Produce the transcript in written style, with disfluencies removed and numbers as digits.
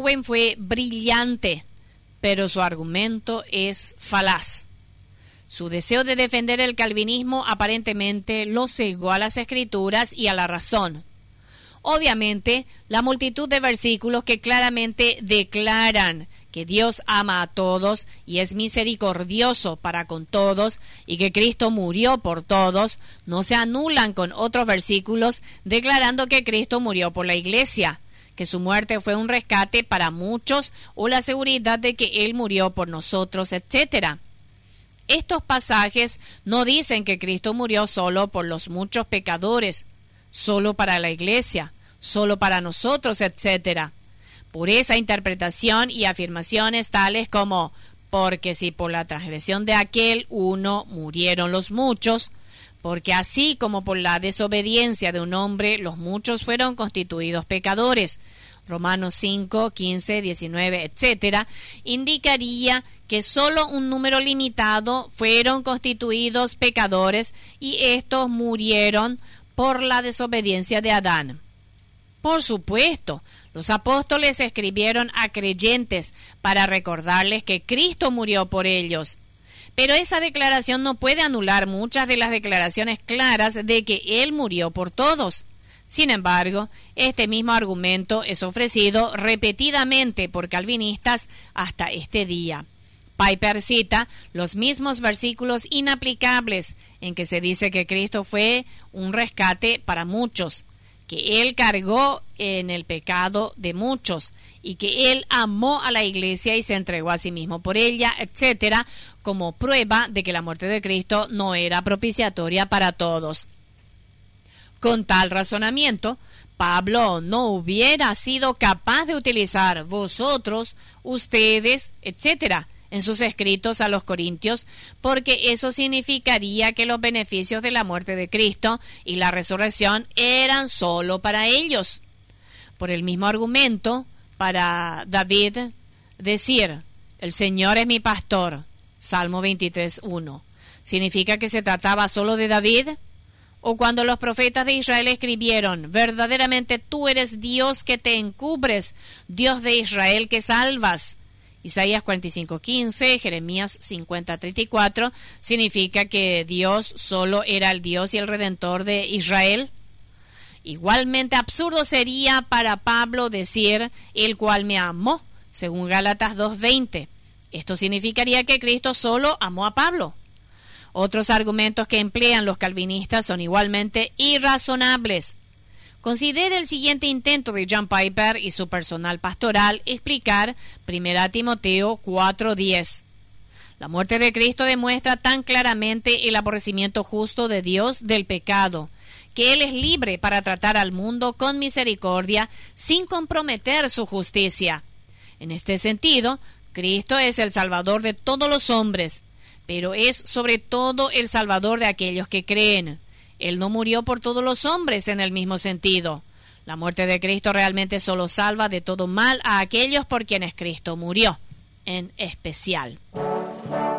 Owen fue brillante, pero su argumento es falaz. Su deseo de defender el calvinismo aparentemente lo cegó a las Escrituras y a la razón. Obviamente, la multitud de versículos que claramente declaran que Dios ama a todos y es misericordioso para con todos y que Cristo murió por todos, no se anulan con otros versículos declarando que Cristo murió por la iglesia, que su muerte fue un rescate para muchos o la seguridad de que Él murió por nosotros, etc. Estos pasajes no dicen que Cristo murió solo por los muchos pecadores, solo para la iglesia, solo para nosotros, etc. Por esa interpretación y afirmaciones tales como, porque si por la transgresión de aquel uno murieron los muchos, porque así como por la desobediencia de un hombre los muchos fueron constituidos pecadores, Romanos 5, 15, 19, etc., indicaría que solo un número limitado fueron constituidos pecadores y estos murieron por la desobediencia de Adán. Por supuesto, los apóstoles escribieron a creyentes para recordarles que Cristo murió por ellos. Pero esa declaración no puede anular muchas de las declaraciones claras de que Él murió por todos. Sin embargo, este mismo argumento es ofrecido repetidamente por calvinistas hasta este día. Piper cita los mismos versículos inaplicables en que se dice que Cristo fue un rescate para muchos, que Él cargó en el pecado de muchos y que Él amó a la iglesia y se entregó a sí mismo por ella, etc., como prueba de que la muerte de Cristo no era propiciatoria para todos. Con tal razonamiento, Pablo no hubiera sido capaz de utilizar vosotros, ustedes, etc., en sus escritos a los Corintios, porque eso significaría que los beneficios de la muerte de Cristo y la resurrección eran solo para ellos. Por el mismo argumento, para David decir, el Señor es mi pastor, Salmo 23:1, ¿significa que se trataba solo de David? O cuando los profetas de Israel escribieron, verdaderamente tú eres Dios que te encubres, Dios de Israel que salvas. Isaías 45:15, Jeremías 50:34, ¿significa que Dios solo era el Dios y el Redentor de Israel? Igualmente absurdo sería para Pablo decir, el cual me amó, según Gálatas 2:20. Esto significaría que Cristo solo amó a Pablo. Otros argumentos que emplean los calvinistas son igualmente irrazonables. Considere el siguiente intento de John Piper y su personal pastoral explicar 1 Timoteo 4:10. La muerte de Cristo demuestra tan claramente el aborrecimiento justo de Dios del pecado, que Él es libre para tratar al mundo con misericordia sin comprometer su justicia. En este sentido, Cristo es el Salvador de todos los hombres, pero es sobre todo el Salvador de aquellos que creen. Él no murió por todos los hombres en el mismo sentido. La muerte de Cristo realmente solo salva de todo mal a aquellos por quienes Cristo murió, en especial.